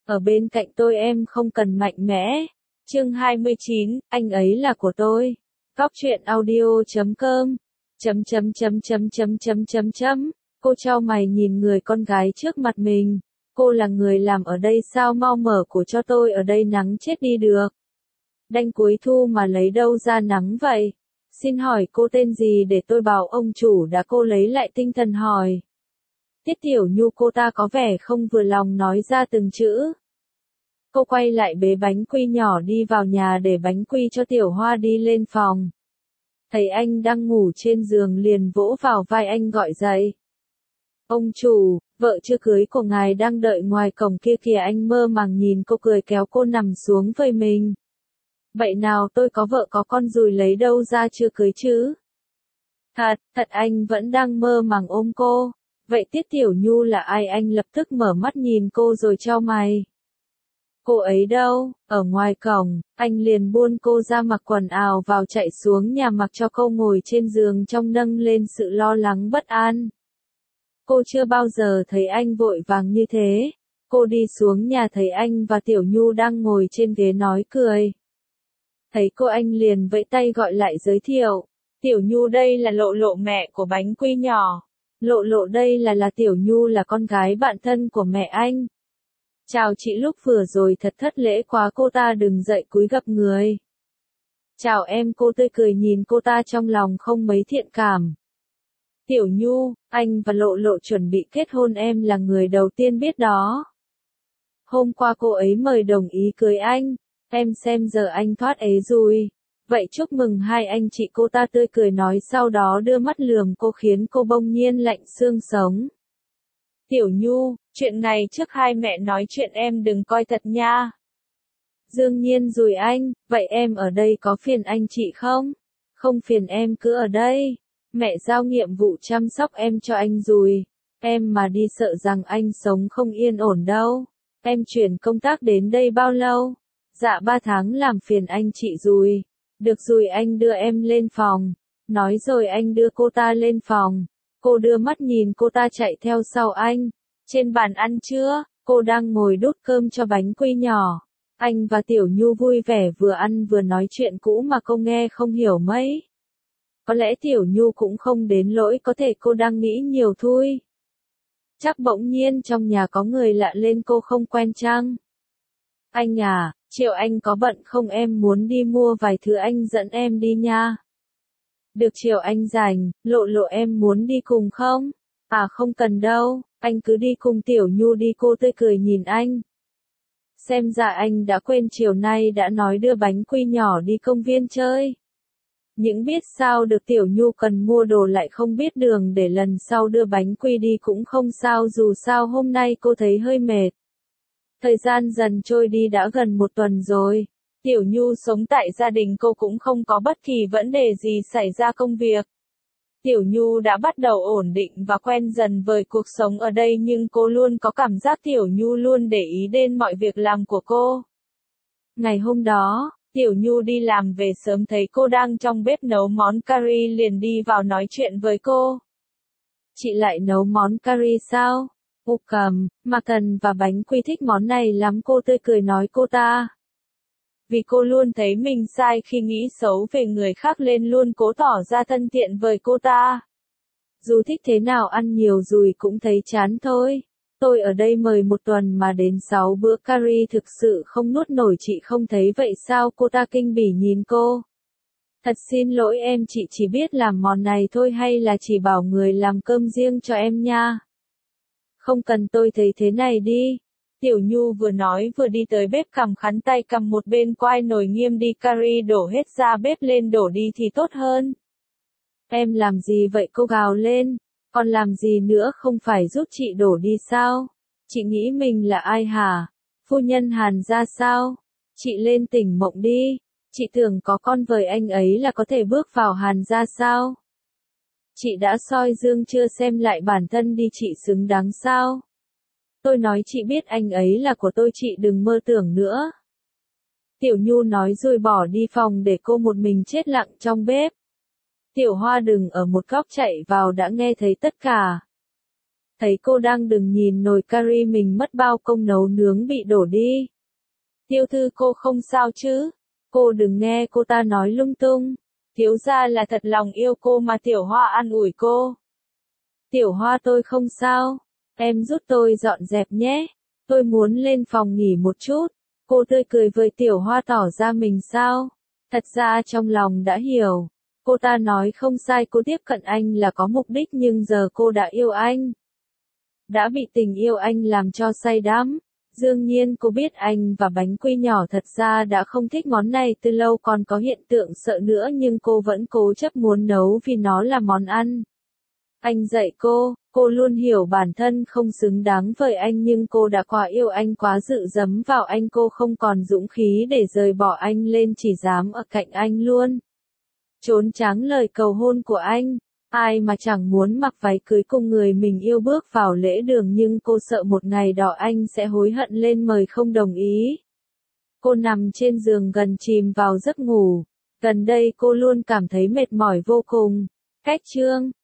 ở bên cạnh tôi em không cần mạnh mẽ. Chương 29, anh ấy là của tôi. Góc truyện audio.com. Cô chau mày nhìn người con gái trước mặt mình. Cô là người làm ở đây sao, mau mở của cho tôi, ở đây nắng chết đi được. Đanh cuối thu mà lấy đâu ra nắng vậy? Xin hỏi cô tên gì để tôi bảo ông chủ đã. Cô lấy lại tinh thần hỏi. Tiết Tiểu Nhu, cô ta có vẻ không vừa lòng nói ra từng chữ. Cô quay lại bế bánh quy nhỏ đi vào nhà để bánh quy cho Tiểu Hoa đi lên phòng. Thấy anh đang ngủ trên giường liền vỗ vào vai anh gọi dậy. Ông chủ, vợ chưa cưới của ngài đang đợi ngoài cổng kia kìa. Anh mơ màng nhìn cô cười kéo cô nằm xuống với mình. Vậy nào, tôi có vợ có con rồi, lấy đâu ra chưa cưới chứ? Thật anh vẫn đang mơ màng ôm cô. Vậy Tiết Tiểu Nhu là ai? Anh lập tức mở mắt nhìn cô rồi chau mày. Cô ấy đâu? Ở ngoài cổng. Anh liền buôn cô ra mặc quần áo vào, chạy xuống nhà mặc cho cô ngồi trên giường trong nâng lên sự lo lắng bất an. Cô chưa bao giờ thấy anh vội vàng như thế. Cô đi xuống nhà thấy anh và Tiểu Nhu đang ngồi trên ghế nói cười. Thấy cô anh liền vẫy tay gọi lại giới thiệu. Tiểu Nhu đây là Lộ Lộ, mẹ của bánh quy nhỏ. Lộ Lộ đây là Tiểu Nhu, là con gái bạn thân của mẹ anh. Chào chị, lúc vừa rồi thật thất lễ quá, cô ta đứng dậy cúi gập người. Chào em, cô tươi cười nhìn cô ta trong lòng không mấy thiện cảm. Tiểu Nhu, anh và Lộ Lộ chuẩn bị kết hôn, em là người đầu tiên biết đó. Hôm qua cô ấy mời đồng ý cưới anh, em xem giờ anh thoát ế rồi. Vậy chúc mừng hai anh chị, cô ta tươi cười nói, sau đó đưa mắt lườm cô khiến cô bỗng nhiên lạnh xương sống. Tiểu Nhu, chuyện này trước hai mẹ nói chuyện em đừng coi thật nha. Đương nhiên rồi anh, vậy em ở đây có phiền anh chị không? Không phiền, em cứ ở đây. Mẹ giao nhiệm vụ chăm sóc em cho anh rồi. Em mà đi sợ rằng anh sống không yên ổn đâu. Em chuyển công tác đến đây bao lâu? Dạ 3 tháng, làm phiền anh chị rồi. Được rồi, anh đưa em lên phòng. Nói rồi anh đưa cô ta lên phòng. Cô đưa mắt nhìn cô ta chạy theo sau anh. Trên bàn ăn trưa, cô đang ngồi đút cơm cho bánh quy nhỏ. Anh và Tiểu Nhu vui vẻ vừa ăn vừa nói chuyện cũ mà cô nghe không hiểu mấy. Có lẽ Tiểu Nhu cũng không đến lỗi, có thể cô đang nghĩ nhiều thôi. Chắc bỗng nhiên trong nhà có người lạ lên, cô không quen chăng? Anh à, chiều anh có bận không, em muốn đi mua vài thứ, anh dẫn em đi nha. Được, chiều anh rảnh. Lộ Lộ, em muốn đi cùng không? À không cần đâu, anh cứ đi cùng Tiểu Nhu đi, cô tươi cười nhìn anh. Xem ra anh đã quên chiều nay đã nói đưa bánh quy nhỏ đi công viên chơi. Những biết sao được, Tiểu Nhu cần mua đồ lại không biết đường, để lần sau đưa bánh quy đi cũng không sao, dù sao hôm nay cô thấy hơi mệt. Thời gian dần trôi đi, đã gần 1 tuần rồi. Tiểu Nhu sống tại gia đình cô cũng không có bất kỳ vấn đề gì xảy ra công việc. Tiểu Nhu đã bắt đầu ổn định và quen dần với cuộc sống ở đây, nhưng cô luôn có cảm giác Tiểu Nhu luôn để ý đến mọi việc làm của cô. Ngày hôm đó, Tiểu Nhu đi làm về sớm thấy cô đang trong bếp nấu món curry liền đi vào nói chuyện với cô. Chị lại nấu món curry sao? Cầm, Mạc Thần và bánh quy thích món này lắm, cô tươi cười nói cô ta. Vì cô luôn thấy mình sai khi nghĩ xấu về người khác nên luôn cố tỏ ra thân thiện với cô ta. Dù thích thế nào ăn nhiều rồi cũng thấy chán thôi. Tôi ở đây mời 1 tuần mà đến 6 bữa curry thực sự không nuốt nổi, chị không thấy vậy sao? Cô ta kinh bỉ nhìn cô. Thật xin lỗi em, chị chỉ biết làm món này thôi, hay là chỉ bảo người làm cơm riêng cho em nha. Không cần, tôi thấy thế này đi. Tiểu Nhu vừa nói vừa đi tới bếp, cầm khăn tay cầm một bên quai nồi nghiêm đi curry đổ hết ra bếp lên, đổ đi thì tốt hơn. Em làm gì vậy? Cô gào lên. Còn làm gì nữa, không phải giúp chị đổ đi sao? Chị nghĩ mình là ai hả? Phu nhân Hàn gia sao? Chị lên tỉnh mộng đi. Chị tưởng có con với anh ấy là có thể bước vào Hàn gia sao? Chị đã soi gương chưa, xem lại bản thân đi, chị xứng đáng sao? Tôi nói chị biết anh ấy là của tôi, chị đừng mơ tưởng nữa. Tiểu Nhu nói rồi bỏ đi phòng để cô một mình chết lặng trong bếp. Tiểu Hoa đừng ở một góc chạy vào đã nghe thấy tất cả. Thấy cô đang đừng nhìn nồi cari mình mất bao công nấu nướng bị đổ đi. Tiểu thư cô không sao chứ? Cô đừng nghe cô ta nói lung tung. Thiếu gia là thật lòng yêu cô mà. Tiểu Hoa an ủi cô. Tiểu Hoa tôi không sao. Em giúp tôi dọn dẹp nhé. Tôi muốn lên phòng nghỉ một chút. Cô tươi cười với Tiểu Hoa tỏ ra mình sao. Thật ra trong lòng đã hiểu. Cô ta nói không sai, cô tiếp cận anh là có mục đích, nhưng giờ cô đã yêu anh. Đã bị tình yêu anh làm cho say đắm. Đương nhiên cô biết anh và bánh quy nhỏ thật ra đã không thích món này từ lâu, còn có hiện tượng sợ nữa, nhưng cô vẫn cố chấp muốn nấu vì nó là món ăn. Anh dạy cô luôn hiểu bản thân không xứng đáng với anh, nhưng cô đã quá yêu anh, quá dựa dẫm vào anh, cô không còn dũng khí để rời bỏ anh lên, chỉ dám ở cạnh anh luôn. Trốn tránh lời cầu hôn của anh. Ai mà chẳng muốn mặc váy cưới cùng người mình yêu bước vào lễ đường, nhưng cô sợ một ngày đó anh sẽ hối hận lên mời không đồng ý. Cô nằm trên giường gần chìm vào giấc ngủ. Gần đây cô luôn cảm thấy mệt mỏi vô cùng. Cách chương